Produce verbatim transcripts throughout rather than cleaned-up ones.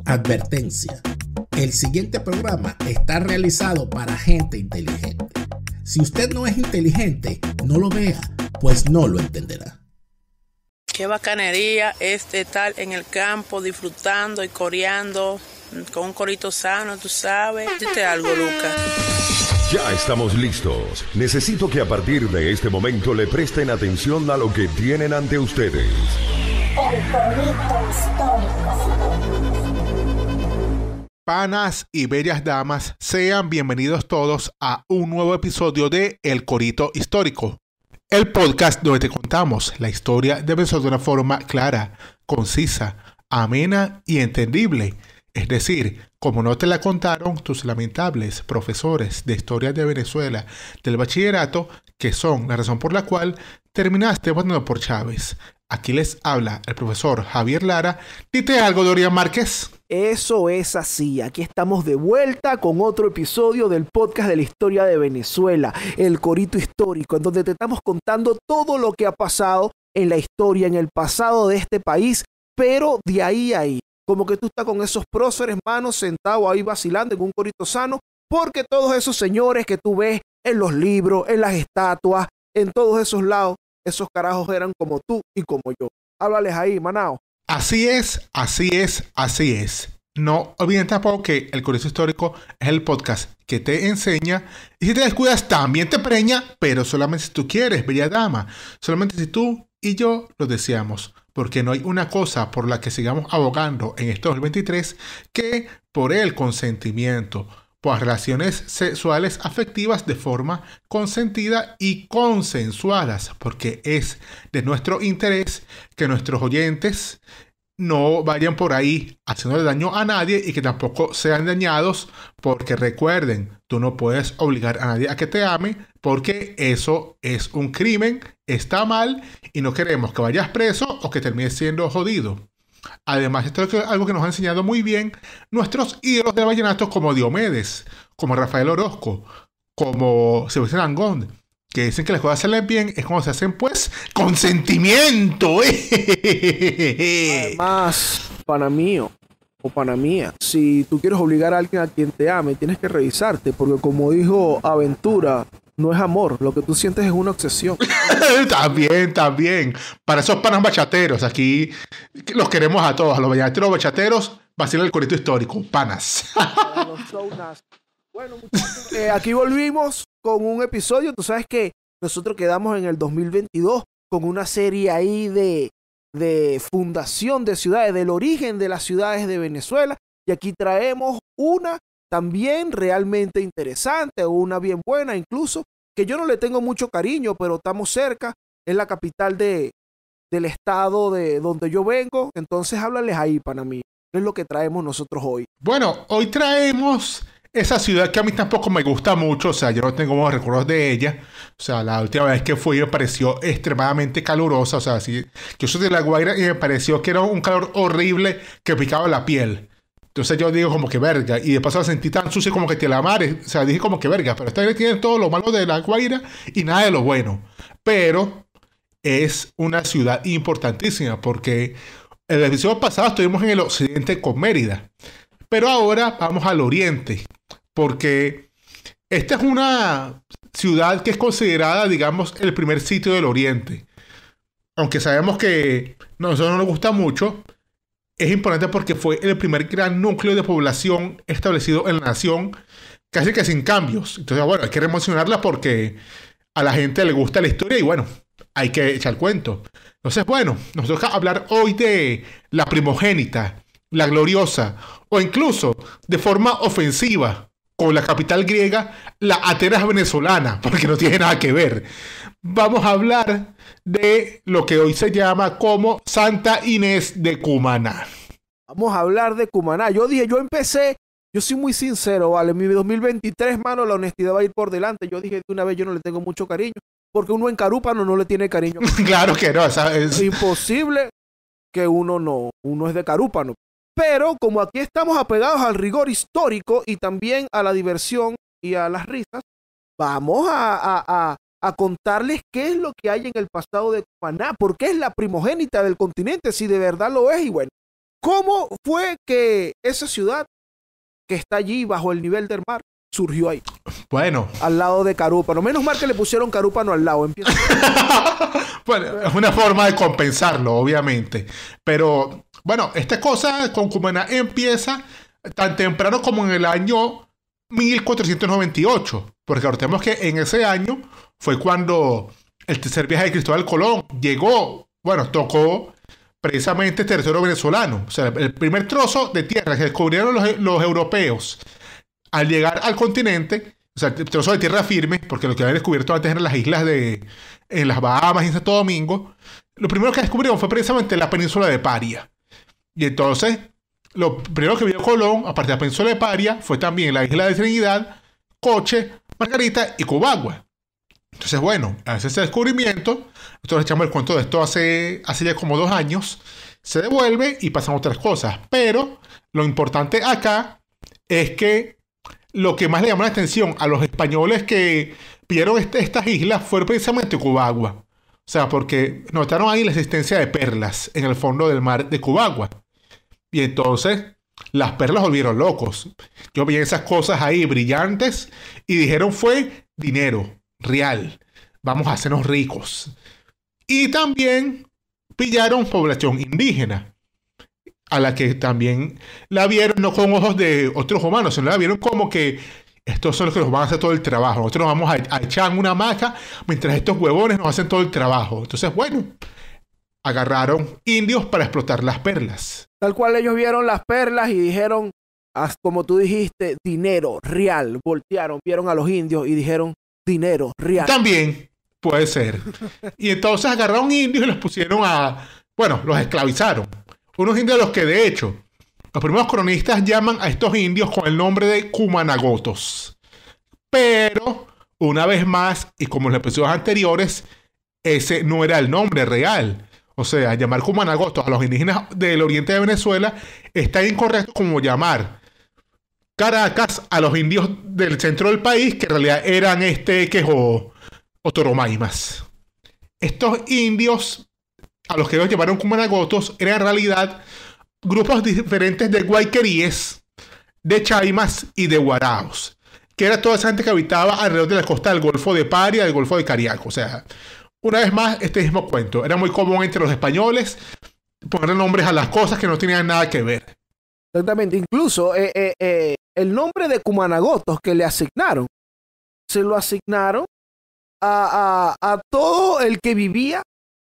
Advertencia. El siguiente programa está realizado para gente inteligente. Si usted no es inteligente, no lo vea, pues no lo entenderá. Qué bacanería es estar en el campo disfrutando y coreando con un corito sano, tú sabes. Dite algo, Lucas. Ya estamos listos. Necesito que a partir de este momento le presten atención a lo que tienen ante ustedes. El corito histórico. Panas y bellas damas, sean bienvenidos todos a un nuevo episodio de El Corito Histórico, el podcast donde te contamos la historia de Venezuela de una forma clara, concisa, amena y entendible. Es decir, como no te la contaron tus lamentables profesores de historia de Venezuela del bachillerato, que son la razón por la cual terminaste votando por Chávez. Aquí les habla el profesor Javier Lara. Dite algo, Dorian Márquez. Eso es así, aquí estamos de vuelta con otro episodio del podcast de la historia de Venezuela, El Corito Histórico, en donde te estamos contando todo lo que ha pasado en la historia, en el pasado de este país, pero de ahí a ahí, como que tú estás con esos próceres, manos, sentado ahí vacilando en un corito sano, porque todos esos señores que tú ves en los libros, en las estatuas, en todos esos lados, esos carajos eran como tú y como yo. Háblales ahí, manao. Así es, así es, así es. No olviden tampoco que El Corito Histórico es el podcast que te enseña y si te descuidas también te preña, pero solamente si tú quieres, bella dama. Solamente si tú y yo lo deseamos. Porque no hay una cosa por la que sigamos abogando en este dos mil veintitrés que por el consentimiento, por relaciones sexuales afectivas de forma consentida y consensuadas, porque es de nuestro interés que nuestros oyentes no vayan por ahí haciéndole daño a nadie y que tampoco sean dañados, porque recuerden, tú no puedes obligar a nadie a que te ame, porque eso es un crimen, está mal y no queremos que vayas preso o que termines siendo jodido. Además, esto es algo que nos ha enseñado muy bien nuestros ídolos de vallenato como Diomedes, como Rafael Orozco, como Sebastián Angón, que dicen que las cosas salen bien es cuando se hacen, pues, con sentimiento. Además, pana mío o pana mía, si tú quieres obligar a alguien a quien te ame, tienes que revisarte, porque como dijo Aventura, no es amor, lo que tú sientes es una obsesión. También, también. Para esos panas bachateros, aquí los queremos a todos. A los bachateros, bachateros, vacilan El Corito Histórico. Panas. Bueno, muchachos, eh, aquí volvimos con un episodio. Tú sabes que nosotros quedamos en el dos mil veintidós con una serie ahí de, de fundación de ciudades, del origen de las ciudades de Venezuela. Y aquí traemos una también realmente interesante, una bien buena incluso, que yo no le tengo mucho cariño, pero estamos cerca, es la capital de, del estado de donde yo vengo, entonces háblales ahí, pana mí, ¿qué es lo que traemos nosotros hoy? Bueno, hoy traemos esa ciudad que a mí tampoco me gusta mucho, o sea, yo no tengo buenos recuerdos de ella, o sea, la última vez que fui me pareció extremadamente calurosa, o sea, sí, yo soy de La Guaira y me pareció que era un calor horrible que picaba la piel. Entonces yo digo como que verga, y de paso la sentí tan sucia como que te la mares, o sea, dije como que verga, pero esta vez tiene todo lo malo de La Guaira y nada de lo bueno. Pero es una ciudad importantísima porque el episodio pasado estuvimos en el occidente con Mérida, pero ahora vamos al oriente, porque esta es una ciudad que es considerada, digamos, el primer sitio del oriente. Aunque sabemos que a nosotros no nos gusta mucho, es importante porque fue el primer gran núcleo de población establecido en la nación, casi que sin cambios. Entonces, bueno, hay que mencionarla porque a la gente le gusta la historia y bueno, hay que echar cuento. Entonces, bueno, nos toca hablar hoy de la primogénita, la gloriosa, o incluso de forma ofensiva, con la capital griega, la Atenas venezolana, porque no tiene nada que ver. Vamos a hablar de lo que hoy se llama como Santa Inés de Cumaná. Vamos a hablar de Cumaná. Yo dije, yo empecé, yo soy muy sincero, vale, mi dos mil veintitrés, mano, la honestidad va a ir por delante. Yo dije de una vez, yo no le tengo mucho cariño, porque uno en Carúpano no le tiene cariño. Claro que no, ¿sabes? Es imposible que uno no, uno es de Carúpano. Pero como aquí estamos apegados al rigor histórico y también a la diversión y a las risas, vamos a, a, a, a contarles qué es lo que hay en el pasado de Cumaná, porque es la primogénita del continente, si de verdad lo es. Y bueno, ¿Cómo fue que esa ciudad que está allí bajo el nivel del mar surgió ahí? Bueno. Al lado de Carúpano. Menos mal que le pusieron Carúpano al lado. Empieza... Bueno, es una forma de compensarlo, obviamente. Pero, bueno, esta cosa con Cumaná empieza tan temprano como en el año mil cuatrocientos noventa y ocho. Porque recordemos que en ese año fue cuando el tercer viaje de Cristóbal Colón llegó, bueno, tocó precisamente territorio venezolano. O sea, el primer trozo de tierra que descubrieron los, los europeos al llegar al continente, o sea, el trozo de tierra firme, porque lo que habían descubierto antes eran las islas de en las Bahamas y en Santo Domingo, lo primero que descubrieron fue precisamente la península de Paria. Y entonces, lo primero que vio Colón, aparte de la península de Paria, fue también la isla de Trinidad, Coche, Margarita y Cubagua. Entonces, bueno, hace ese descubrimiento, nosotros echamos el cuento de esto hace, hace ya como dos años, se devuelve y pasan otras cosas. Pero lo importante acá es que lo que más le llamó la atención a los españoles que vieron este, estas islas fue precisamente Cubagua. O sea, porque notaron ahí la existencia de perlas en el fondo del mar de Cubagua. Y entonces las perlas volvieron locos. Yo vi esas cosas ahí brillantes y dijeron fue dinero real. Vamos a hacernos ricos. Y también pillaron población indígena, a la que también la vieron no con ojos de otros humanos, sino la vieron como que estos son los que nos van a hacer todo el trabajo. Nosotros nos vamos a, a echar en una hamaca mientras estos huevones nos hacen todo el trabajo. Entonces, bueno, agarraron indios para explotar las perlas. Tal cual ellos vieron las perlas y dijeron, como tú dijiste, dinero real. Voltearon, vieron a los indios y dijeron, dinero real. También puede ser. Y entonces agarraron indios y los pusieron a... Bueno, los esclavizaron. Unos indios a los que, de hecho, los primeros cronistas llaman a estos indios con el nombre de cumanagotos. Pero, una vez más, y como en los episodios anteriores, ese no era el nombre real. O sea, llamar cumanagotos a los indígenas del oriente de Venezuela está incorrecto como llamar Caracas a los indios del centro del país, que en realidad eran este quejo o toromaimas. Estos indios a los que ellos llamaron cumanagotos eran en realidad grupos diferentes de guayqueríes, de chaimas y de guaraos, que era toda esa gente que habitaba alrededor de la costa del Golfo de Paria, del Golfo de Cariaco. O sea, una vez más, este mismo cuento. Era muy común entre los españoles poner nombres a las cosas que no tenían nada que ver. Exactamente. Incluso eh, eh, eh, el nombre de cumanagotos que le asignaron, se lo asignaron a, a, a todo el que vivía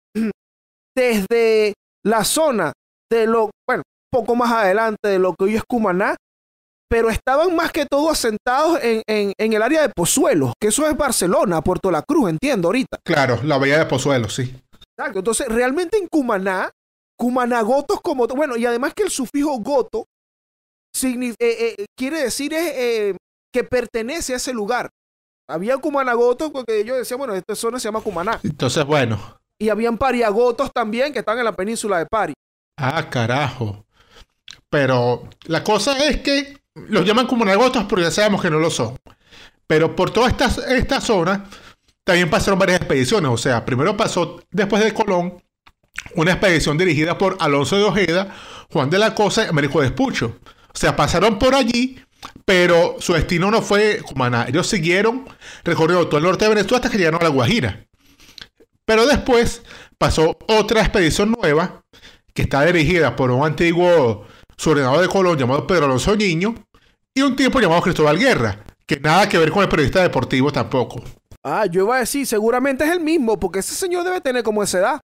desde la zona de lo, bueno, poco más adelante de lo que hoy es Cumaná, pero estaban más que todo asentados en, en, en el área de Pozuelos, que eso es Barcelona, Puerto La Cruz, entiendo ahorita. Claro, la bahía de Pozuelos, sí. Exacto, entonces realmente en Cumaná, cumanagotos como, bueno, y además que el sufijo goto eh, eh, quiere decir es, eh, que pertenece a ese lugar. Había cumanagotos porque ellos decían, bueno, esta zona se llama Cumaná. Entonces, bueno. Y habían pariagotos también que están en la península de Pari. Ah, carajo. Pero la cosa es que los llaman cumanagotos, pero ya sabemos que no lo son. Pero por toda esta, esta zona también pasaron varias expediciones. O sea, primero pasó, después de Colón, una expedición dirigida por Alonso de Ojeda, Juan de la Cosa y Américo Vespucio. O sea, pasaron por allí, pero su destino no fue Cumaná. Ellos siguieron recorriendo todo el norte de Venezuela hasta que llegaron a La Guajira. Pero después pasó otra expedición nueva que está dirigida por un antiguo subordinado de Colón llamado Pedro Alonso Niño y un tipo llamado Cristóbal Guerra, que nada que ver con el periodista deportivo tampoco. Ah, yo iba a decir, seguramente es el mismo, porque ese señor debe tener como esa edad.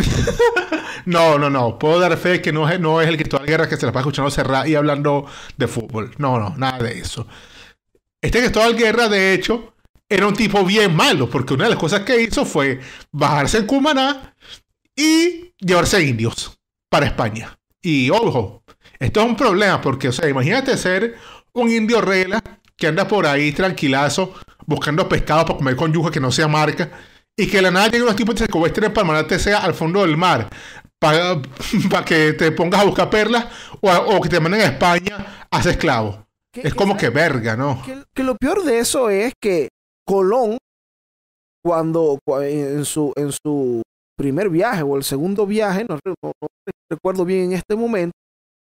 no, no, no. Puedo dar fe que no es, no es el Cristóbal Guerra que se la va escuchando cerrar y hablando de fútbol. No, no, nada de eso. Este Cristóbal Guerra, de hecho, era un tipo bien malo, porque una de las cosas que hizo fue bajarse en Cumaná y llevarse indios para España. Y ojo, esto es un problema, porque, o sea, imagínate ser un indio rela que anda por ahí tranquilazo, buscando pescado para comer con yuca que no sea marca, y que de la nada lleguen unos tipos de secuestren para mandarte sea al fondo del mar, para, para que te pongas a buscar perlas, o, o que te manden a España a ser esclavo. Es como que verga, ¿no? Que, que lo peor de eso es que Colón, cuando en su, en su primer viaje o el segundo viaje, no, no, no recuerdo bien en este momento,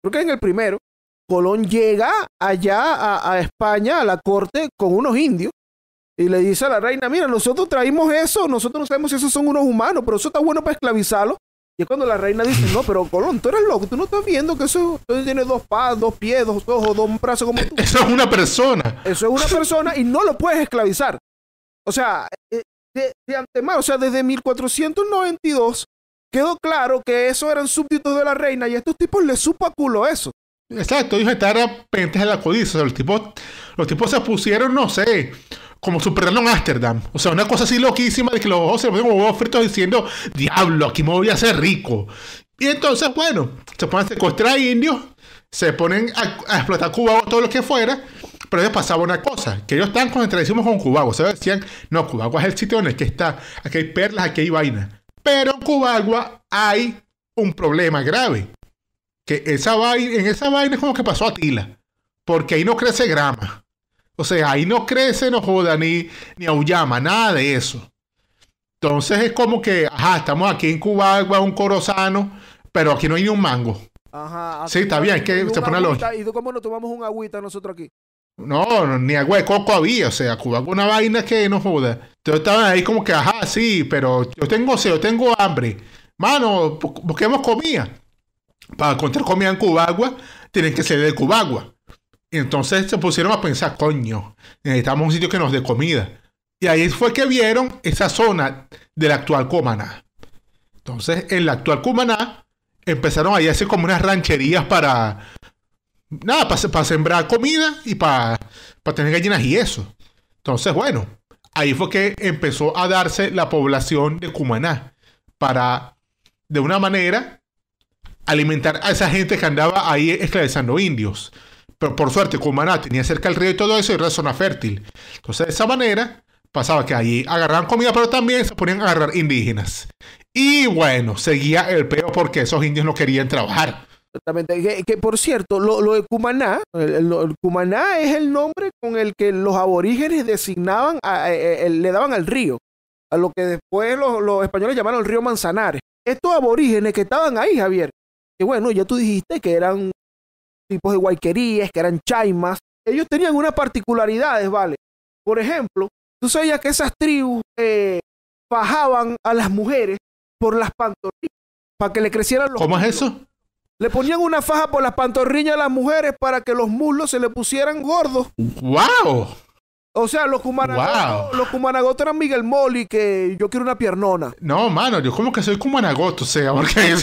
creo que en el primero, Colón llega allá a, a España, a la corte, con unos indios, y le dice a la reina, mira, nosotros traímos eso, nosotros no sabemos si esos son unos humanos, pero eso está bueno para esclavizarlos. Y es cuando la reina dice, no, pero Colón, tú eres loco, tú no estás viendo que eso, eso tiene dos patas, dos pies, dos ojos, dos brazos como tú. Eso es una persona. Eso es una persona y no lo puedes esclavizar. O sea, de, de antemano, o sea, desde mil cuatrocientos noventa y dos quedó claro que esos eran súbditos de la reina y a estos tipos les supo a culo eso. Exacto, ellos estaban pendientes de la codicia. O sea, los tipos, los tipos se pusieron, no sé, como Superman en Ámsterdam. O sea, una cosa así loquísima de que los ojos se le ponen como huevos fritos diciendo, diablo, aquí me voy a hacer rico. Y entonces, bueno, se ponen a secuestrar indios, se ponen a, a explotar Cuba o todo lo que fuera, pero les pasaba una cosa, que ellos estaban concentradísimos con Cuba. O sea, decían, no, Cuba es el sitio en el que está, aquí hay perlas, aquí hay vaina. Pero en Cuba hay un problema grave. Que esa vaina, en esa vaina es como que pasó a Tila. Porque ahí no crece grama. O sea, ahí no crece, no joda, ni, ni auyama, nada de eso. Entonces es como que, ajá, estamos aquí en Cuba, un corozano, pero aquí no hay ni un mango. Ajá. Sí, está bien, es que se pone lógica. ¿Y tú cómo nos tomamos un agüita nosotros aquí? No, no, ni agua de coco había, o sea, Cuba es una vaina que no joda. Entonces estaban ahí como que, ajá, sí, pero yo tengo sed, yo tengo hambre. Mano, busquemos comida. Para encontrar comida en Cubagua, tienen que ser de Cubagua. Y entonces se pusieron a pensar, coño, necesitamos un sitio que nos dé comida. Y ahí fue que vieron esa zona del actual Cumaná. Entonces, en la actual Cumaná, empezaron ahí a hacer como unas rancherías para... Nada, para, para sembrar comida y para, para tener gallinas y eso. Entonces, bueno, ahí fue que empezó a darse la población de Cumaná. Para, de una manera, alimentar a esa gente que andaba ahí esclavizando indios. Pero por suerte, Cumaná tenía cerca el río y todo eso, y era zona fértil. Entonces, de esa manera, pasaba que allí agarraban comida, pero también se ponían a agarrar indígenas. Y bueno, seguía el peo porque esos indios no querían trabajar. Exactamente. Que, que por cierto, lo, lo de Cumaná, el, el, el Cumaná es el nombre con el que los aborígenes designaban, a, a, a, le daban al río, a lo que después los, los españoles llamaron el río Manzanares. Estos aborígenes que estaban ahí, Javier, que bueno, ya tú dijiste que eran tipos de guayquerías, que eran chaimas, ellos tenían unas particularidades, ¿vale? Por ejemplo, tú sabías que esas tribus eh, fajaban a las mujeres por las pantorrillas para que le crecieran los ¿Cómo muslos. es eso? Le ponían una faja por las pantorrillas a las mujeres para que los muslos se le pusieran gordos. ¡Wow! O sea, los cumanagotos, Wow. los cumanagotos eran Miguel Moli, que yo quiero una piernona. No, mano, yo como que soy cumanagoto, o sea, porque...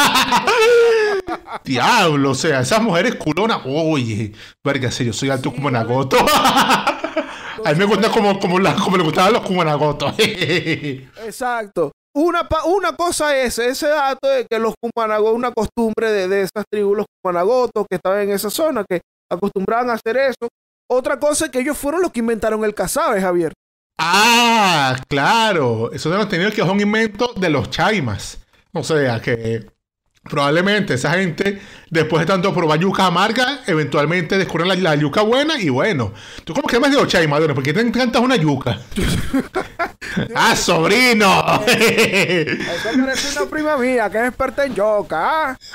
Diablo, o sea, esas mujeres culonas, oye, verga, si yo soy alto sí, cumanagoto. A mí me gusta como, como, la, como le gustaban los cumanagotos. Exacto. Una, una cosa es ese dato de que los cumanagotos, una costumbre de, de esas tribus, los cumanagotos que estaban en esa zona, que acostumbraban a hacer eso. Otra cosa es que ellos fueron los que inventaron el casabe, Javier. Ah, claro. Eso no tenido que es un invento de los chaimas. O sea, que probablemente esa gente, después de tanto probar yuca amarga, eventualmente descubren la, la yuca buena y bueno. ¿Tú cómo que llamas de los chaimas? ¿Por qué te encantas una yuca? ¡Ah, sobrino! Eso parece una prima mía que es experta en yuca. ¿Ah?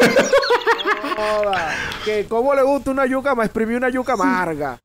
Joda. Que cómo le gusta una yuca, me exprimí una yuca amarga.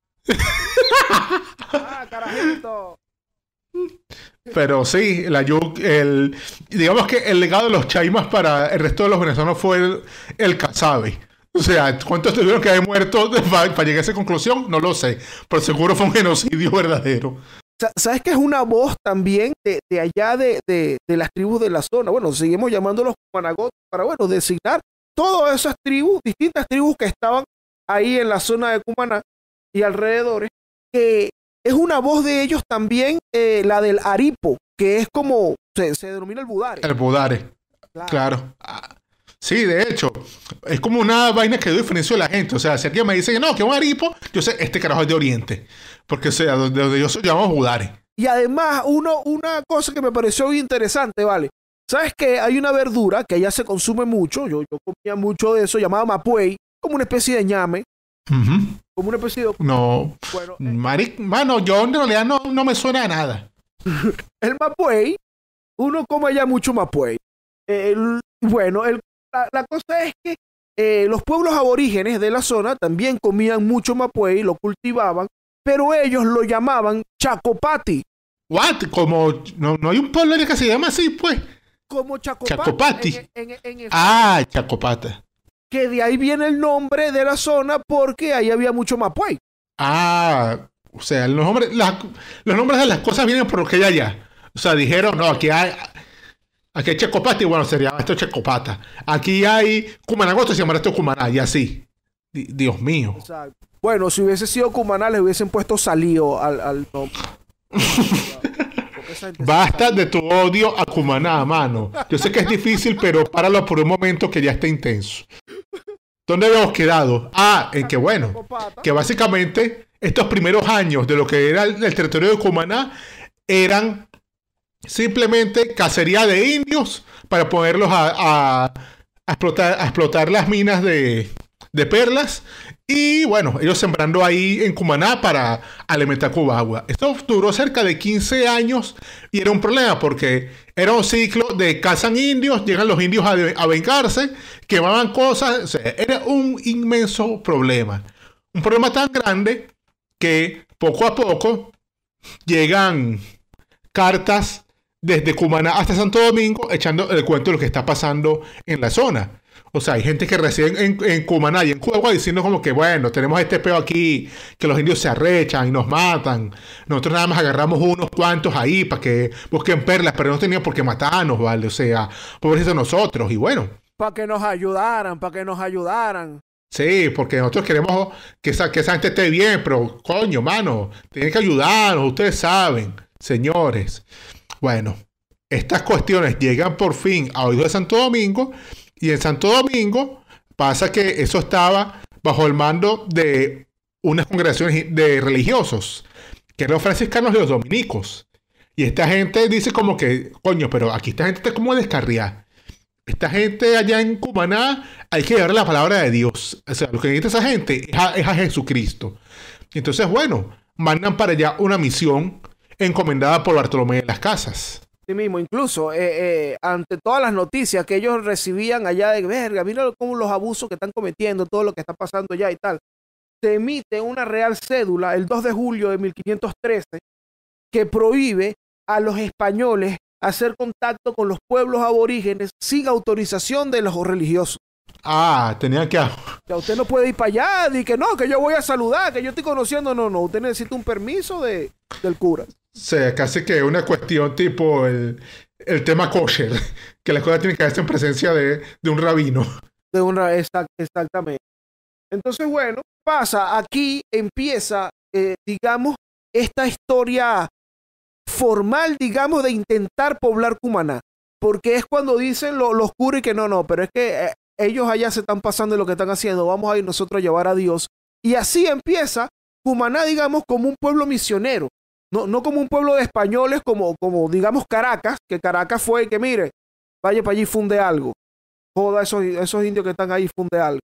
Ah, carajito. Pero sí, la yuca, el, digamos que el legado de los chaimas para el resto de los venezolanos fue el, el casabe. O sea, ¿cuántos tuvieron que haber muerto para, para llegar a esa conclusión? No lo sé, pero seguro fue un genocidio verdadero. ¿Sabes que es una voz también de, de allá de, de, de las tribus de la zona? Bueno, seguimos llamándolos cumanagotos para, bueno, designar todas esas tribus, distintas tribus que estaban ahí en la zona de Cumaná y alrededores, que es una voz de ellos también, eh, la del Aripo, que es como, se, se denomina el Budare. El Budare, claro. claro. Ah, sí, de hecho, es como una vaina que doy diferencia de la gente. O sea, si alguien me dice que no, que es un Aripo, yo sé, este carajo es de Oriente. Porque, o sea, donde, donde yo soy, llamamos Budare. Y además, uno, una cosa que me pareció muy interesante, ¿vale? ¿Sabes que hay una verdura que allá se consume mucho? Yo, yo comía mucho de eso, llamada mapuey, como una especie de ñame. Uh-huh. Como una especie de... No, bueno, eh, Maric, mano, yo en realidad no, no me suena a nada. El mapuey, uno come allá mucho mapuey. El, bueno, el, la, la cosa es que eh, los pueblos aborígenes de la zona también comían mucho mapuey, lo cultivaban, pero ellos lo llamaban chacopati. ¿What? Como no, no hay un pueblo que se llama así, pues. Como chacopati. Chacopati. En, en, en ah, chacopata. Que de ahí viene el nombre de la zona porque ahí había mucho mapuey. Ah, o sea, los nombres, las, los nombres de las cosas vienen por lo que hay allá. O sea, dijeron, no, aquí hay, aquí hay Chacopata y bueno, sería esto Chacopata. Aquí hay Cumanagosto, se llamará esto Cumaná y así. Di- Dios mío. Exacto. Bueno, si hubiese sido Cumaná, le hubiesen puesto Salío al, al nombre. Basta de tu odio a Cumaná, mano. Yo sé que es difícil, pero páralo por un momento que ya está intenso. ¿Dónde habíamos quedado? Ah, en que bueno, que básicamente estos primeros años de lo que era el, el territorio de Cumaná eran simplemente cacería de indios para ponerlos a, a, a, explotar, a explotar las minas de, de perlas. Y bueno, ellos sembrando ahí en Cumaná para alimentar Cubagua. Esto duró cerca de quince años y era un problema porque era un ciclo de cazan indios, llegan los indios a, a vengarse, quemaban cosas. O sea, era un inmenso problema. Un problema tan grande que poco a poco llegan cartas desde Cumaná hasta Santo Domingo echando el cuento de lo que está pasando en la zona. O sea, hay gente que reside en, en Cumaná y en Cuba diciendo como que, bueno, tenemos este peo aquí, que los indios se arrechan y nos matan. Nosotros nada más agarramos unos cuantos ahí para que busquen perlas, pero no tenían por qué matarnos, ¿vale? O sea, pobrecitos nosotros. Y bueno. Para que nos ayudaran, para que nos ayudaran. Sí, porque nosotros queremos que esa, que esa gente esté bien, pero coño, mano, tienen que ayudarnos, ustedes saben, señores. Bueno, estas cuestiones llegan por fin a oídos de Santo Domingo. Y en Santo Domingo pasa que eso estaba bajo el mando de unas congregaciones de religiosos, que eran los franciscanos y los dominicos. Y esta gente dice como que, coño, pero aquí esta gente está como descarriada. Esta gente allá en Cumaná hay que llevarle la palabra de Dios. O sea, lo que necesita esa gente es a, es a Jesucristo. Entonces, bueno, mandan para allá una misión encomendada por Bartolomé de las Casas. Sí mismo, incluso eh, eh, ante todas las noticias que ellos recibían allá de verga, mira cómo los abusos que están cometiendo, todo lo que está pasando allá y tal, se emite una real cédula el dos de julio de mil quinientos trece que prohíbe a los españoles hacer contacto con los pueblos aborígenes sin autorización de los religiosos. Ah, tenían que... O sea, usted no puede ir para allá, y que no, que yo voy a saludar, que yo estoy conociendo, no, no, usted necesita un permiso de, del cura. O sea, casi que una cuestión tipo el, el tema kosher, que las cosas tienen que hacerse en presencia de, de un rabino. De una, exact, exactamente. Entonces, bueno, pasa, aquí empieza, eh, digamos, esta historia formal, digamos, de intentar poblar Cumaná. Porque es cuando dicen lo, los curas que no, no, pero es que eh, ellos allá se están pasando de lo que están haciendo, vamos a ir nosotros a llevar a Dios. Y así empieza Cumaná, digamos, como un pueblo misionero. No, no como un pueblo de españoles, como, como digamos Caracas, que Caracas fue que mire, vaya para allí y funde algo. Joda esos, esos indios que están ahí, funde algo.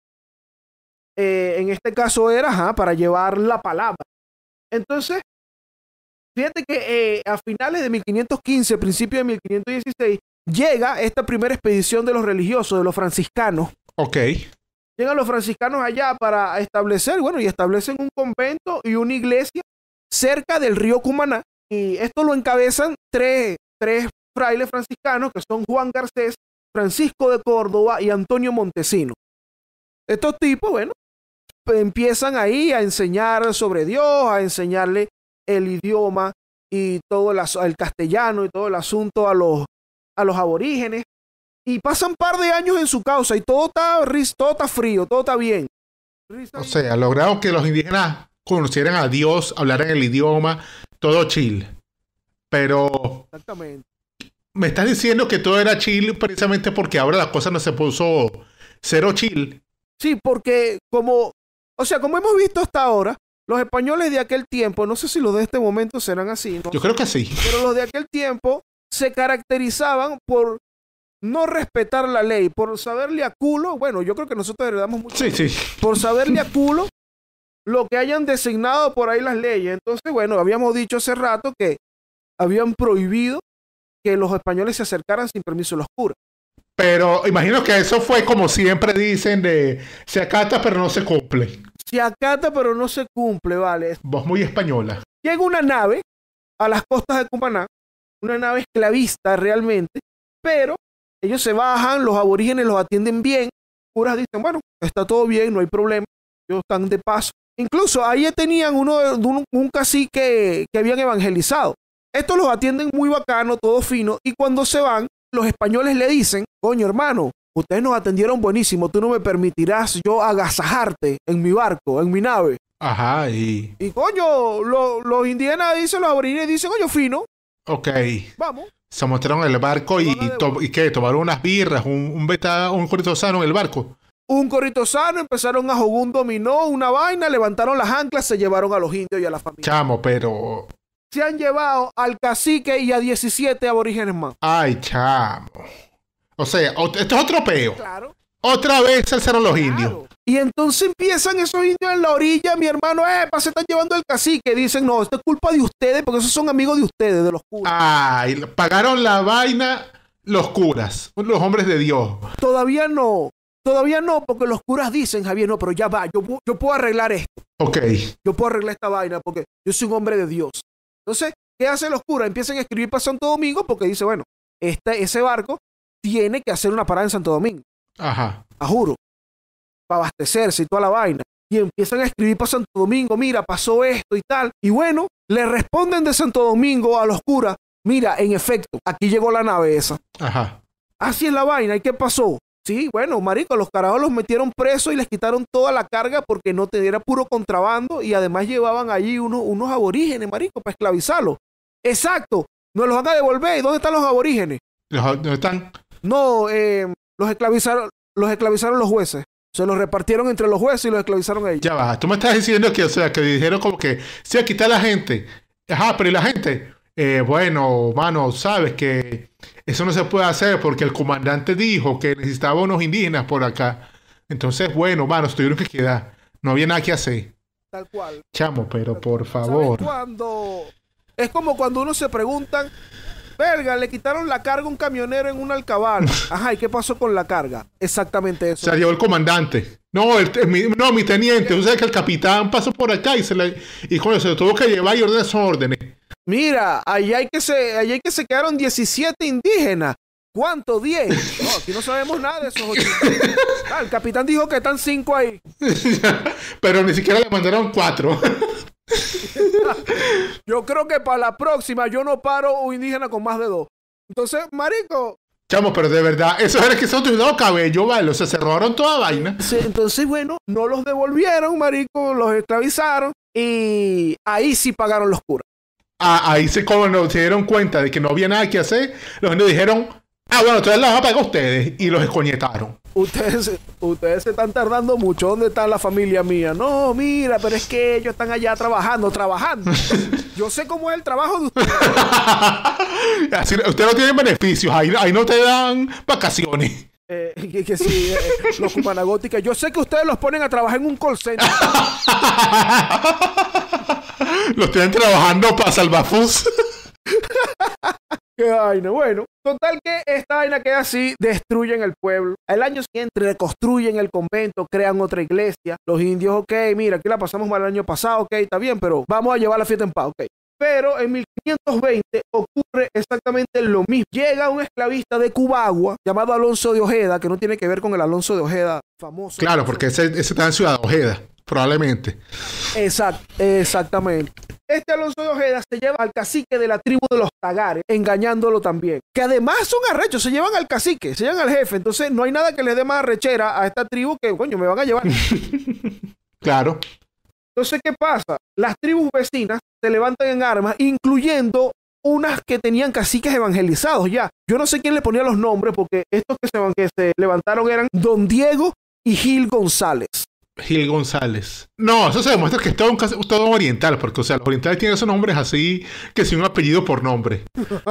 Eh, en este caso era ajá, para llevar la palabra. Entonces, fíjate que eh, a finales de mil quinientos quince, principios de mil quinientos dieciséis, llega esta primera expedición de los religiosos, de los franciscanos. Ok. Llegan los franciscanos allá para establecer, bueno, y establecen un convento y una iglesia cerca del río Cumaná, y esto lo encabezan tres, tres frailes franciscanos que son Juan Garcés, Francisco de Córdoba y Antonio Montesino. Estos tipos, bueno, empiezan ahí a enseñar sobre Dios, a enseñarle el idioma y todo el, el castellano y todo el asunto a los, a los aborígenes, y pasan un par de años en su causa y todo está, todo está frío, todo está bien. O sea, lograron que los indígenas conocieran a Dios, hablaran el idioma, todo chill. Pero... Exactamente. Me estás diciendo que todo era chill precisamente porque ahora la cosa no se puso cero chill. Sí, porque como... O sea, como hemos visto hasta ahora, los españoles de aquel tiempo, no sé si los de este momento serán así, ¿no? Yo creo que sí. Pero los de aquel tiempo se caracterizaban por no respetar la ley, por saberle a culo. Bueno, yo creo que nosotros heredamos mucho. Sí, sí. Por saberle a culo lo que hayan designado por ahí las leyes. Entonces, bueno, habíamos dicho hace rato que habían prohibido que los españoles se acercaran sin permiso de los curas. Pero imagino que eso fue como siempre dicen de se acata pero no se cumple. Se acata pero no se cumple, vale. Vos muy española. Llega una nave a las costas de Cumaná, una nave esclavista realmente, pero ellos se bajan, los aborígenes los atienden bien, curas dicen, bueno, está todo bien, no hay problema, ellos están de paso. Incluso ahí tenían uno, un, un cacique que habían evangelizado. Estos los atienden muy bacano, todo fino, y cuando se van, los españoles le dicen, coño hermano, ustedes nos atendieron buenísimo, tú no me permitirás yo agasajarte en mi barco, en mi nave. Ajá, y... Y coño, lo, los indígenas dicen, los aborígenes dicen, coño, fino. Ok. Vamos. Se montaron en el barco y, y, to y ¿qué? Tomaron unas birras, un, un beta, un corito sano en el barco. Un corito sano, empezaron a jugar un dominó, una vaina, levantaron las anclas, se llevaron a los indios y a la familia. Chamo, pero... Se han llevado al cacique y a diecisiete aborígenes más. Ay, chamo. O sea, esto es otro peo. Claro. Otra vez se alzaron los Claro. indios. Y entonces empiezan esos indios en la orilla, mi hermano, eh, se están llevando al cacique. Dicen, no, esto es culpa de ustedes, porque esos son amigos de ustedes, de los curas. Ay, pagaron la vaina los curas, los hombres de Dios. Todavía no, todavía no, porque los curas dicen, Javier, no, pero ya va, yo, yo puedo arreglar esto. Ok. Yo puedo arreglar esta vaina, porque yo soy un hombre de Dios. Entonces, ¿qué hacen los curas? Empiezan a escribir para Santo Domingo, porque dice, bueno, este, ese barco tiene que hacer una parada en Santo Domingo. Ajá. A juro. Para abastecerse y toda la vaina. Y empiezan a escribir para Santo Domingo, mira, pasó esto y tal. Y bueno, le responden de Santo Domingo a los curas, mira, en efecto, aquí llegó la nave esa. Ajá. Así es la vaina. ¿Y qué pasó? Sí, bueno, marico, los carajos los metieron presos y les quitaron toda la carga porque no tenía puro contrabando y además llevaban allí unos, unos aborígenes, marico, para esclavizarlos. Exacto. Nos los van a devolver. ¿Y dónde están los aborígenes? ¿Dónde están? No, eh, los esclavizaron, los esclavizaron los jueces. Se los repartieron entre los jueces y los esclavizaron a ellos. Ya va, tú me estás diciendo que, o sea, que dijeron como que, sí, aquí está la gente. Ajá, pero ¿y la gente? Eh, bueno, mano, sabes que eso no se puede hacer porque el comandante dijo que necesitaba unos indígenas por acá. Entonces, bueno, mano, se tuvieron que quedar. No había nada que hacer. Tal cual. Chamo, pero Tal por cual. favor. ¿Sabes cuando? Es como cuando uno se preguntan, verga, le quitaron la carga a un camionero en una alcabala. Ajá, ¿y qué pasó con la carga? Exactamente eso. Se llevó el comandante. No, el, el, mi, no, mi teniente. Tú sabes que el capitán pasó por acá y se le, y coño, se lo tuvo que llevar y ordenar sus órdenes. Mira, ahí hay que se, ahí hay que se quedaron diecisiete indígenas. ¿Cuánto? diez. No, aquí no sabemos nada de esos ocho. Ah, el capitán dijo que están cinco ahí. Pero ni siquiera le mandaron cuatro. Yo creo que para la próxima yo no paro un indígena con más de dos. Entonces, marico. Chamo, pero de verdad, eso era que se utilizó cabello, ¿vale? O sea, se robaron toda vaina. Sí, entonces, bueno, no los devolvieron, marico, los esclavizaron y ahí sí pagaron los curas. Ah, ahí se, cuando se dieron cuenta de que no había nada que hacer, los indios dijeron, ah, bueno, entonces la van a pagar ustedes, y los escoñetaron. Ustedes, ustedes se están tardando mucho. ¿Dónde está la familia mía? No, mira, pero es que ellos están allá trabajando, trabajando. Yo sé cómo es el trabajo de ustedes. Así, ustedes no tienen beneficios, ahí, ahí no te dan vacaciones. Eh, que, que sí, eh, los cumanagóticos. Yo sé que ustedes los ponen a trabajar en un call center. Los tienen trabajando para Salvafus. Qué vaina. Bueno, total que esta vaina queda así, destruyen el pueblo. Al año siguiente reconstruyen el convento, crean otra iglesia. Los indios, ok, mira, aquí la pasamos mal el año pasado, ok, está bien, pero vamos a llevar la fiesta en paz, ok. Pero en mil quinientos veinte ocurre exactamente lo mismo. Llega un esclavista de Cubagua llamado Alonso de Ojeda, que no tiene que ver con el Alonso de Ojeda famoso. Claro, porque ese, ese está en Ciudad Ojeda, probablemente. Exact, exactamente. Este Alonso de Ojeda se lleva al cacique de la tribu de los Tagares, engañándolo también. Que además son arrechos, se llevan al cacique, se llevan al jefe. Entonces no hay nada que les dé más arrechera a esta tribu que, coño, me van a llevar. Claro. Entonces, ¿qué pasa? Las tribus vecinas se levantan en armas, incluyendo unas que tenían caciques evangelizados ya. Yo no sé quién le ponía los nombres, porque estos que se, que se levantaron eran Don Diego y Gil González. Gil González. No, eso se demuestra que es todo un, todo un oriental, porque, o sea, los orientales tienen esos nombres así, que sin un apellido por nombre.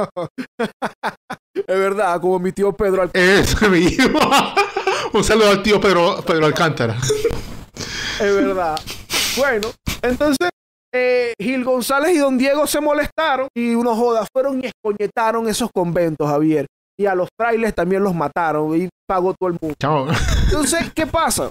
Es verdad, como mi tío Pedro Alcántara. Eso mismo. Un saludo al tío Pedro, Pedro Alcántara. Es verdad. Bueno, entonces eh, Gil González y Don Diego se molestaron y unos jodas fueron y escoñetaron esos conventos, Javier. y a los frailes también los mataron y pagó todo el mundo. Chao. Entonces, ¿qué pasa?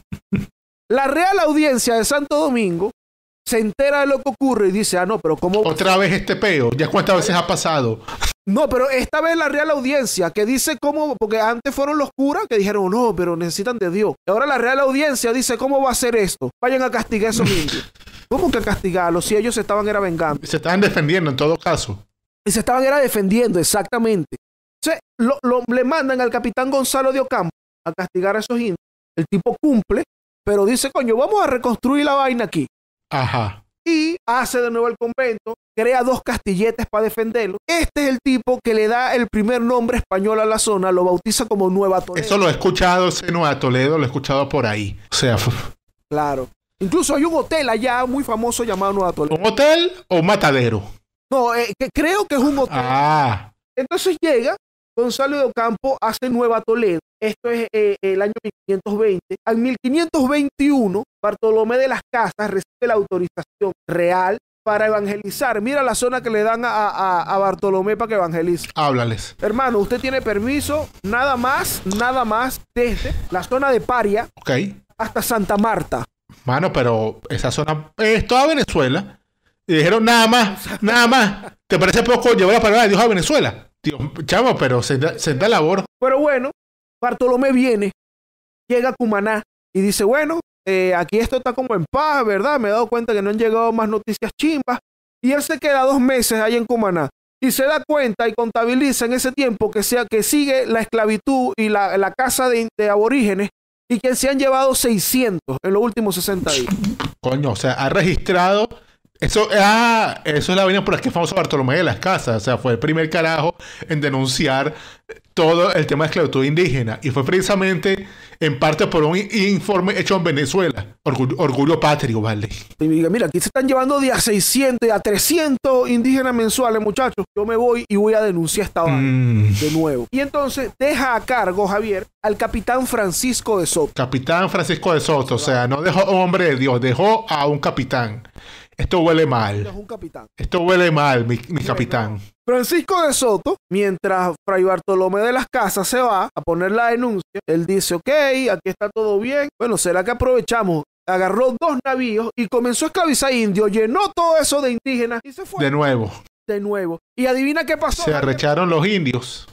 La Real Audiencia de Santo Domingo se entera de lo que ocurre y dice, ah, no, pero ¿cómo? Otra vez este peo. ¿Ya cuántas veces ha pasado? No, pero esta vez la Real Audiencia que dice cómo, porque antes fueron los curas que dijeron, no, pero necesitan de Dios. Y ahora la Real Audiencia dice, ¿cómo va a hacer esto? Vayan a castigar a esos indios. ¿Cómo que castigarlos si ellos se estaban era vengando? Se estaban defendiendo en todo caso. Y se estaban era defendiendo, exactamente. Entonces, lo, lo, le mandan al capitán Gonzalo de Ocampo a castigar a esos indios. El tipo cumple, pero dice, coño, vamos a reconstruir la vaina aquí. Ajá. Y hace de nuevo el convento, crea dos castilletes para defenderlo. Este es el tipo que le da el primer nombre español a la zona, lo bautiza como Nueva Toledo. Eso lo he escuchado, ese Nueva Toledo, lo he escuchado por ahí. O sea, claro. Incluso hay un hotel allá muy famoso llamado Nueva Toledo. ¿un hotel o un matadero? No, eh, que creo que es un hotel. Ah. Entonces llega Gonzalo de Ocampo, hace Nueva Toledo. Esto es eh, el año mil quinientos veinte. En mil quinientos veintiuno, Bartolomé de las Casas recibe la autorización real para evangelizar. Mira la zona que le dan a, a, a Bartolomé para que evangelice. Háblales. Hermano, usted tiene permiso nada más, nada más desde la zona de Paria Ok. hasta Santa Marta. Mano, pero esa zona es toda Venezuela. Y dijeron nada más, nada más. ¿Te parece poco llevar la palabra de Dios a Venezuela? Dios, chamo, pero se da, se da labor. Pero bueno, Bartolomé viene, llega a Cumaná y dice, bueno, eh, aquí esto está como en paz, ¿verdad? Me he dado cuenta que no han llegado más noticias chimbas. Y él se queda dos meses ahí en Cumaná. Y se da cuenta y contabiliza en ese tiempo que, sea, que sigue la esclavitud y la, la caza de, de aborígenes y que se han llevado seiscientos en los últimos sesenta días. Coño, o sea, ha registrado... Eso, ah, eso es la vaina por la que es famoso Bartolomé de las Casas. O sea, fue el primer carajo en denunciar todo el tema de esclavitud indígena. Y fue precisamente en parte por un informe hecho en Venezuela. Orgullo, orgullo patrio, vale. Y diga, mira, aquí se están llevando de a seiscientos y a trescientos indígenas mensuales, muchachos. Yo me voy y voy a denunciar esta vaina Mm. de nuevo. Y entonces deja a cargo, Javier, al capitán Francisco de Soto. Capitán Francisco de Soto. O sea, no dejó hombre de Dios, dejó a un capitán. Esto huele Es mal. un capitán. Esto huele mal, mi, mi capitán. Francisco de Soto, mientras Fray Bartolomé de las Casas se va a poner la denuncia, él dice, ok, aquí está todo bien. Bueno, ¿será que aprovechamos? Agarró dos navíos y comenzó a esclavizar indios, llenó todo eso de indígenas y se fue De nuevo. de nuevo. Y adivina qué pasó. Se arrecharon los indios.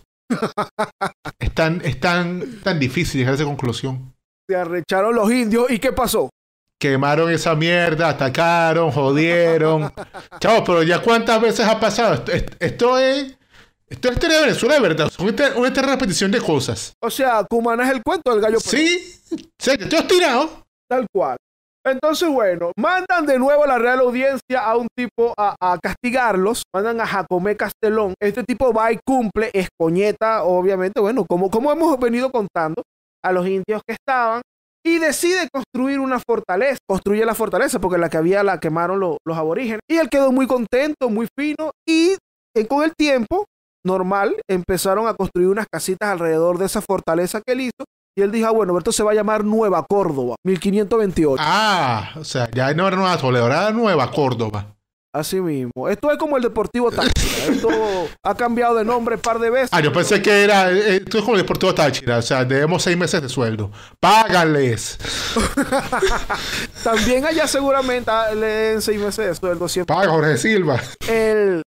Es tan, es tan, tan difícil llegar a esa conclusión. Se arrecharon los indios. ¿Y qué pasó? Quemaron esa mierda, atacaron, jodieron. Chavo, pero ya cuántas veces ha pasado. Esto, esto, esto es... Esto es historia de Venezuela, de verdad. Es una, una eterna repetición de cosas. O sea, Cumaná es el cuento del gallo pelón. Sí. Sí, que estoy tirado. Tal cual. Entonces, bueno, mandan de nuevo a la Real Audiencia a un tipo a, a castigarlos. Mandan a Jacomé Castelón. Este tipo va y cumple, es coñeta, obviamente, bueno, como, como hemos venido contando, a los indios que estaban. Y decide construir una fortaleza. Construye la fortaleza porque la que había la quemaron lo, los aborígenes. Y él quedó muy contento, muy fino. Y eh, con el tiempo, normal, empezaron a construir unas casitas alrededor de esa fortaleza que él hizo. Y él dijo, ah, bueno, esto se va a llamar Nueva Córdoba, mil quinientos veintiocho. Ah, o sea, ya no era Nueva Toledo, era Nueva Córdoba. Así mismo. Esto es como el Deportivo Táchira. Esto ha cambiado de nombre un par de veces. Ah, yo pensé que era... eh, Esto es como el Deportivo Táchira. O sea, debemos seis meses de sueldo. Págales. También allá seguramente ah, le den seis meses de sueldo. Siempre. Paga Jorge Silva. El...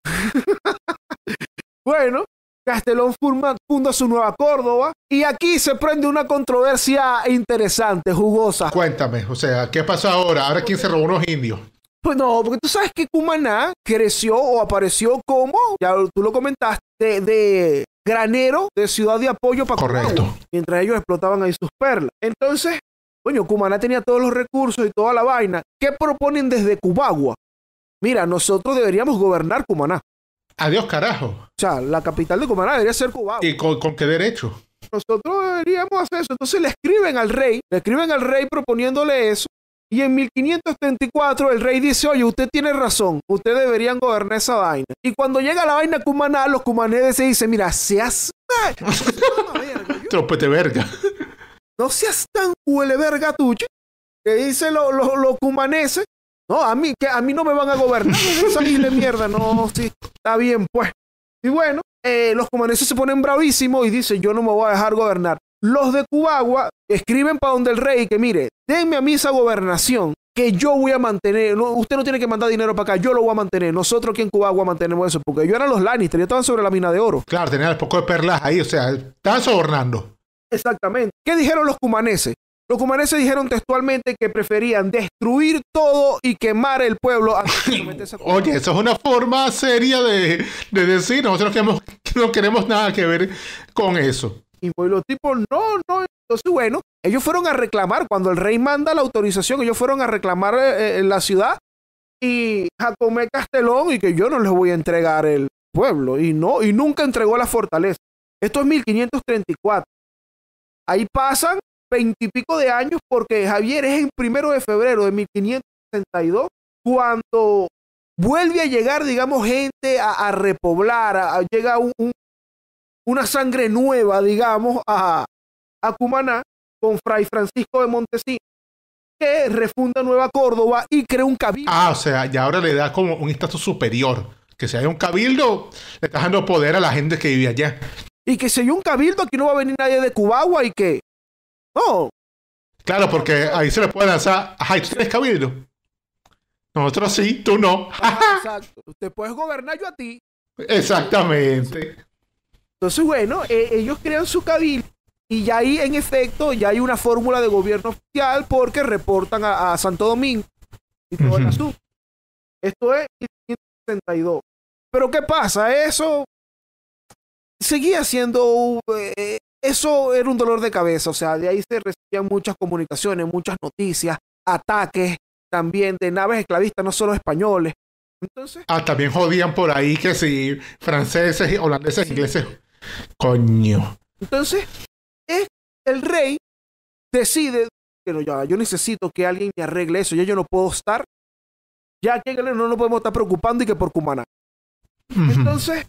Bueno, Castelón funda, funda su Nueva Córdoba. Y aquí se prende una controversia interesante, jugosa. Cuéntame, o sea, ¿qué pasó ahora? ¿Ahora quién se robó unos indios? Pues no, porque tú sabes que Cumaná creció o apareció como, ya tú lo comentaste, de, de granero de ciudad de apoyo para Correcto. Cumaná, mientras ellos explotaban ahí sus perlas. Entonces, coño, Cumaná tenía todos los recursos y toda la vaina. ¿Qué proponen desde Cubagua? Mira, nosotros deberíamos gobernar Cumaná. Adiós, carajo. O sea, la capital de Cumaná debería ser Cubagua. ¿Y con, con qué derecho? Nosotros deberíamos hacer eso. Entonces le escriben al rey, le escriben al rey proponiéndole eso. Y en mil quinientos treinta y cuatro el rey dice, oye, usted tiene razón, ustedes deberían gobernar esa vaina. Y cuando llega la vaina Cumaná, los cumaneses se dicen, mira, seas... Tropete verga. No seas tan huele verga tuche, que dicen los lo, lo cumaneses, no, a mí, que a mí no me van a gobernar, esa isla de mierda, no, sí, está bien, pues. Y bueno, eh, los cumaneses se ponen bravísimos y dicen, yo no me voy a dejar gobernar. Los de Cubagua escriben para donde el rey que, mire, denme a mí esa gobernación que yo voy a mantener. No, usted no tiene que mandar dinero para acá, yo lo voy a mantener. Nosotros aquí en Cubagua mantenemos eso, porque ellos eran los Lannister, ellos estaban sobre la mina de oro. Claro, tenían un poco de perlas ahí, o sea, estaban sobornando. Exactamente. ¿Qué dijeron los cumaneses? Los cumaneses dijeron textualmente que preferían destruir todo y quemar el pueblo antes de someterse a Oye, eso es una forma seria de, de decir, nosotros queremos, no queremos nada que ver con eso. Y pues los tipos, no, no. Entonces, bueno, ellos fueron a reclamar, cuando el rey manda la autorización, ellos fueron a reclamar eh, en la ciudad y Jacomé Castelón y que yo no les voy a entregar el pueblo. Y no, y nunca entregó la fortaleza. Esto es mil quinientos treinta y cuatro. Ahí pasan veintipico de años porque Javier es el primero de febrero de mil quinientos sesenta y dos cuando vuelve a llegar, digamos, gente a, a repoblar, a, a, llega un, un, una sangre nueva, digamos, a, a Cumaná con Fray Francisco de Montesinos, que refunda Nueva Córdoba y crea un cabildo. Ah, o sea, ya ahora le da como un estatus superior. Que si hay un cabildo, le está dando poder a la gente que vive allá. Y que si hay un cabildo, aquí no va a venir nadie de Cubagua y que... No. Claro, porque ahí se le puede lanzar, ajá, ¿tú tienes cabildo? Nosotros sí, tú no. Exacto. Usted puede gobernar yo a ti. Exactamente. Entonces, bueno, eh, ellos crean su cabildo y ya ahí, en efecto, ya hay una fórmula de gobierno oficial porque reportan a, a Santo Domingo y todo uh-huh. el asunto. Esto es mil quinientos sesenta y dos. Pero ¿qué pasa? Eso seguía siendo... Eh, eso era un dolor de cabeza. O sea, de ahí se recibían muchas comunicaciones, muchas noticias, ataques también de naves esclavistas, no solo españoles. Entonces... Ah, también jodían por ahí que si franceses, holandeses, sí. ingleses... Coño. Entonces, es el rey decide que no, ya, yo necesito que alguien me arregle eso, ya yo no puedo estar, ya que no nos podemos estar preocupando y que por Cumaná. Uh-huh. Entonces,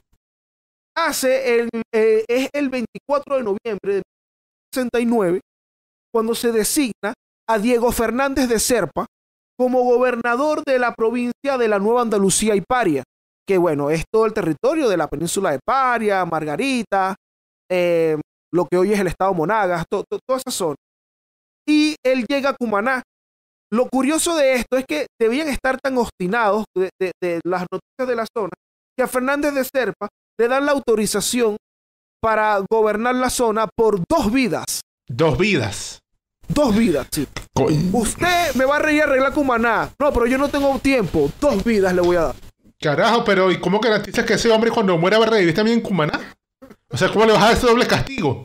hace el, eh, es el veinticuatro de noviembre de mil quinientos sesenta y nueve cuando se designa a Diego Fernández de Serpa como gobernador de la provincia de la Nueva Andalucía y Paria, que bueno, es todo el territorio de la península de Paria, Margarita, eh, lo que hoy es el estado Monagas, to, to, toda esa zona. Y él llega a Cumaná. Lo curioso de esto es que debían estar tan obstinados de, de, de las noticias de la zona que a Fernández de Serpa le dan la autorización para gobernar la zona por dos vidas. Dos vidas. Dos vidas, sí. Co- Usted me va a reír arreglar Cumaná. No, pero yo no tengo tiempo. Dos vidas le voy a dar. Carajo, pero ¿y cómo garantizas que ese hombre cuando muera va a revivir también en Cumaná? O sea, ¿cómo le vas a dar ese doble castigo?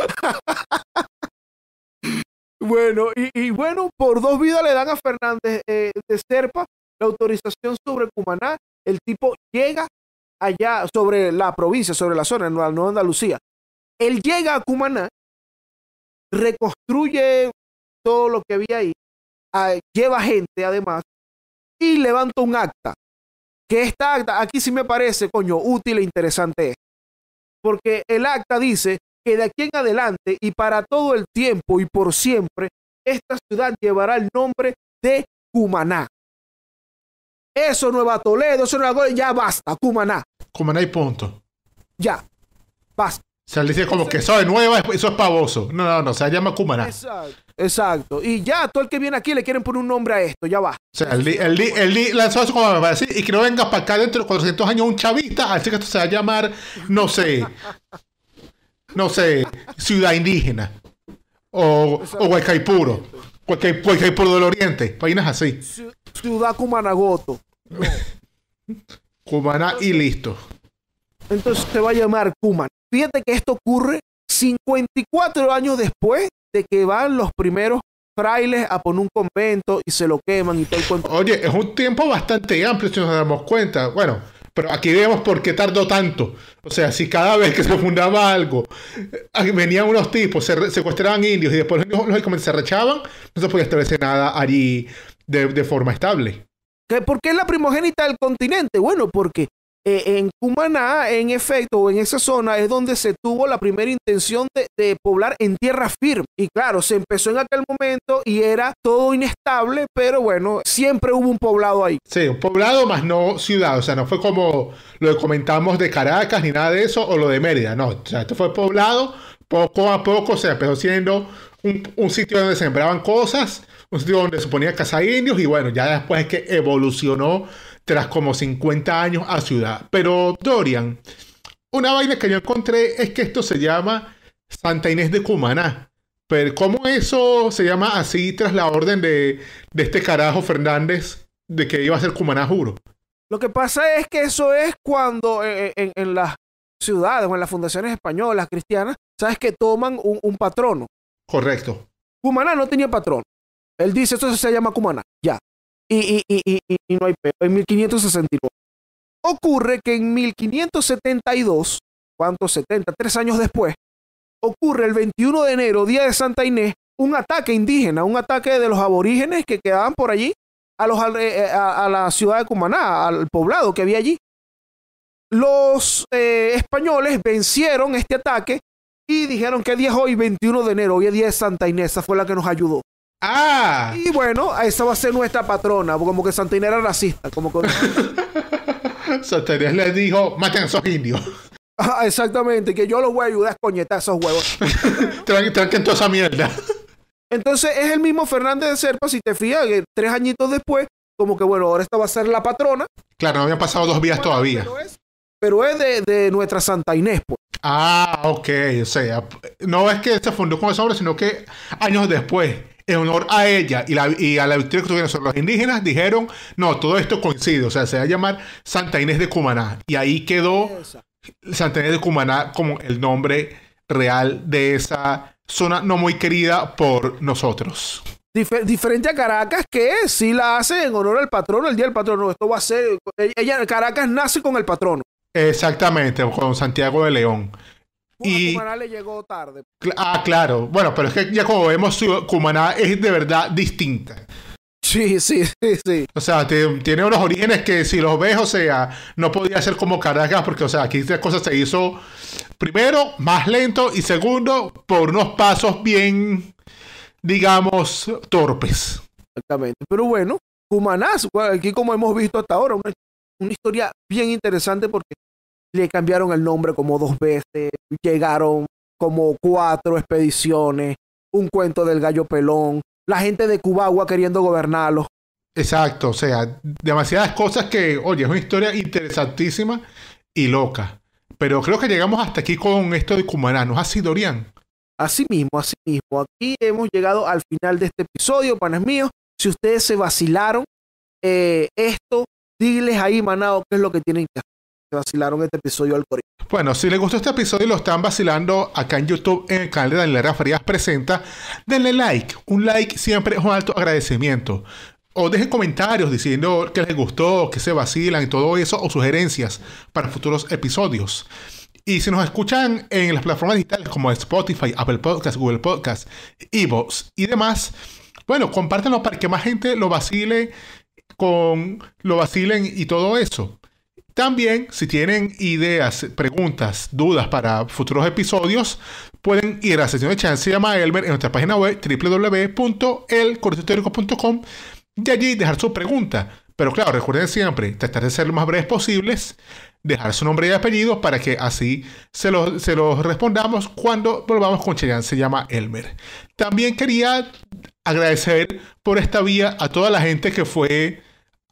Bueno, y, y bueno, por dos vidas le dan a Fernández eh, de Serpa la autorización sobre Cumaná. El tipo llega allá sobre la provincia, sobre la zona, en la Nueva Andalucía. Él llega a Cumaná, reconstruye todo lo que había ahí, a, lleva gente además, y levanta un acta. Que esta acta, aquí sí me parece, coño, útil e interesante esto. Porque el acta dice que de aquí en adelante y para todo el tiempo y por siempre, esta ciudad llevará el nombre de Cumaná. Eso no va a Toledo, eso no va a... Ya basta, Cumaná. Cumaná y punto. Ya, basta. O sea, le dice como que eso de nueva, eso es pavoso. No, no, no, se llama Cumaná. Exacto, exacto. Y ya, todo el que viene aquí le quieren poner un nombre a esto, ya va. O sea, el, el, el, el lanzó eso como para decir, y que no venga para acá dentro de cuatrocientos años un chavista, así que esto se va a llamar, no sé, no sé, Ciudad Indígena. O, o Huaycaipuro. Huaycaipuro del Oriente. Vainas así. Ciudad Cumanagoto. No. Cumaná y listo. Entonces se va a llamar Cumaná. Fíjate que esto ocurre cincuenta y cuatro años después de que van los primeros frailes a poner un convento y se lo queman y todo el cuento. Oye, es un tiempo bastante amplio si nos damos cuenta. Bueno, pero aquí vemos por qué tardó tanto. O sea, si cada vez que se fundaba algo, venían unos tipos, se secuestraban indios y después lógicamente se rechaban, no se podía establecer nada allí de, de forma estable. ¿Por qué es la primogénita del continente? Bueno, porque Eh, en Cumaná, en efecto, o en esa zona, es donde se tuvo la primera intención de, de poblar en tierra firme. Y claro, se empezó en aquel momento y era todo inestable, pero bueno, siempre hubo un poblado ahí. Sí, un poblado más no ciudad. O sea, no fue como lo que comentamos de Caracas ni nada de eso, o lo de Mérida. No, o sea, esto fue poblado. Poco a poco se empezó siendo un, un sitio donde se sembraban cosas, un sitio donde se ponía casa indios, y bueno, ya después es que evolucionó tras como cincuenta años a ciudad. Pero, Dorian, una vaina que yo encontré es que esto se llama Santa Inés de Cumaná. Pero, ¿cómo eso se llama así tras la orden de, de este carajo Fernández de que iba a ser Cumaná, juro? Lo que pasa es que eso es cuando eh, en, en las ciudades o en las fundaciones españolas, cristianas, sabes que toman un, un patrono. Correcto. Cumaná no tenía patrón. Él dice, esto se llama Cumaná, ya. Y, y, y, y, y no hay peor. En mil quinientos sesenta y nueve. Ocurre que en mil quinientos setenta y dos, ¿cuántos? setenta, tres años después, ocurre el veintiuno de enero, día de Santa Inés, un ataque indígena, un ataque de los aborígenes que quedaban por allí a, los, a, a la ciudad de Cumaná, al poblado que había allí. Los eh, españoles vencieron este ataque y dijeron que día es hoy, veintiuno de enero, hoy es día de Santa Inés, esa fue la que nos ayudó. ¡Ah! Y bueno, esa va a ser nuestra patrona, como que Santa Inés era racista, como que... Santa Inés les dijo, maten a esos indios. Ah, exactamente, que yo los voy a ayudar a escoñetar esos huevos. Tranquen toda esa mierda. Entonces es el mismo Fernández de Serpa, si te fijas, que tres añitos después, como que bueno, ahora esta va a ser la patrona. Claro, no habían pasado dos días bueno, todavía. Pero es, pero es de, de nuestra Santa Inés, pues. Ah, ok, o sea, no es que se fundó con ese nombre, sino que años después, en honor a ella y, la, y a la victoria que tuvieron sobre los indígenas, dijeron, no, todo esto coincide, o sea, se va a llamar Santa Inés de Cumaná. Y ahí quedó Esa. Santa Inés de Cumaná como el nombre real de esa zona no muy querida por nosotros. Dif- diferente a Caracas, que sí la hace en honor al patrono, el día del patrono. Esto va a ser, ella, Caracas nace con el patrono. Exactamente, con Santiago de León. Y Cumaná le llegó tarde. Ah, claro. Bueno, pero es que ya como vemos, Cumaná es de verdad distinta. Sí, sí, sí, sí. O sea, te, tiene unos orígenes que si los ves, o sea, no podía ser como Caracas, porque, o sea, aquí esta cosa se hizo, primero, más lento, y segundo, por unos pasos bien, digamos, torpes. Exactamente. Pero bueno, Cumaná, aquí como hemos visto hasta ahora, una, una historia bien interesante porque le cambiaron el nombre como dos veces, llegaron como cuatro expediciones, un cuento del gallo pelón, la gente de Cubagua queriendo gobernarlo. Exacto, o sea, demasiadas cosas que, oye, es una historia interesantísima y loca. Pero creo que llegamos hasta aquí con esto de Cumaná, ¿no es así, Dorian? Así mismo, así mismo. Aquí hemos llegado al final de este episodio, panes míos. Si ustedes se vacilaron eh, esto, diles ahí, manado, qué es lo que tienen que hacer. Se vacilaron este episodio al corito. Bueno, si les gustó este episodio y lo están vacilando acá en YouTube, en el canal de Daniel Herrera Farías Presenta, denle like. Un like siempre es un alto agradecimiento. O dejen comentarios diciendo que les gustó, que se vacilan y todo eso, o sugerencias para futuros episodios. Y si nos escuchan en las plataformas digitales como Spotify, Apple Podcasts, Google Podcasts, iVoox y demás, bueno, compártanlo para que más gente lo vacile, con, lo vacilen y todo eso. También, si tienen ideas, preguntas, dudas para futuros episodios, pueden ir a la sección de Chance llama Elmer en nuestra página web doble u doble u doble u punto el corito histórico punto com y allí dejar su pregunta. Pero claro, recuerden siempre tratar de ser lo más breves posibles, dejar su nombre y apellido para que así se los se los respondamos cuando volvamos con Cheyenne se llama Elmer. También quería agradecer por esta vía a toda la gente que fue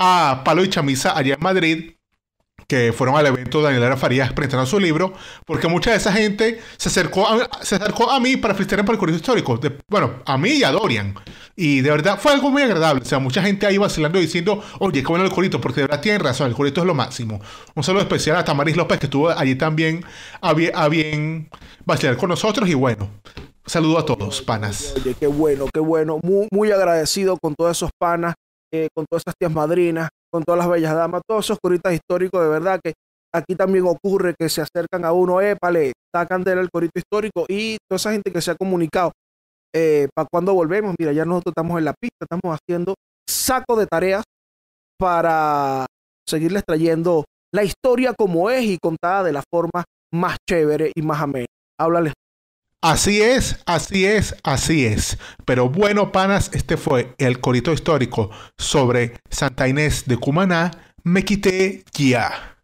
a Palo y Chamisa allá en Madrid, que fueron al evento de Daniel Herrera Farías presentando su libro, porque mucha de esa gente se acercó a, se acercó a mí para felicitarme por el corito histórico. De, bueno, a mí y a Dorian. Y de verdad fue algo muy agradable. O sea, mucha gente ahí vacilando diciendo, oye, qué bueno el corito, porque de verdad tienen razón, el corito es lo máximo. Un saludo especial a Tamaris López, que estuvo allí también a bien, a bien vacilar con nosotros. Y bueno, saludo a todos, panas. Oye, qué bueno, qué bueno. Muy, muy agradecido con todos esos panas, eh, con todas esas tías madrinas, con todas las bellas damas, todos esos coritas históricos, de verdad que aquí también ocurre que se acercan a uno, épale, sacan de él el corito histórico y toda esa gente que se ha comunicado. Eh, para cuando volvemos, mira, ya nosotros estamos en la pista, estamos haciendo saco de tareas para seguirles trayendo la historia como es y contada de la forma más chévere y más amena. Háblales. Así es, así es, así es. Pero bueno, panas, este fue el corito histórico sobre Santa Inés de Cumaná. Me quité ya.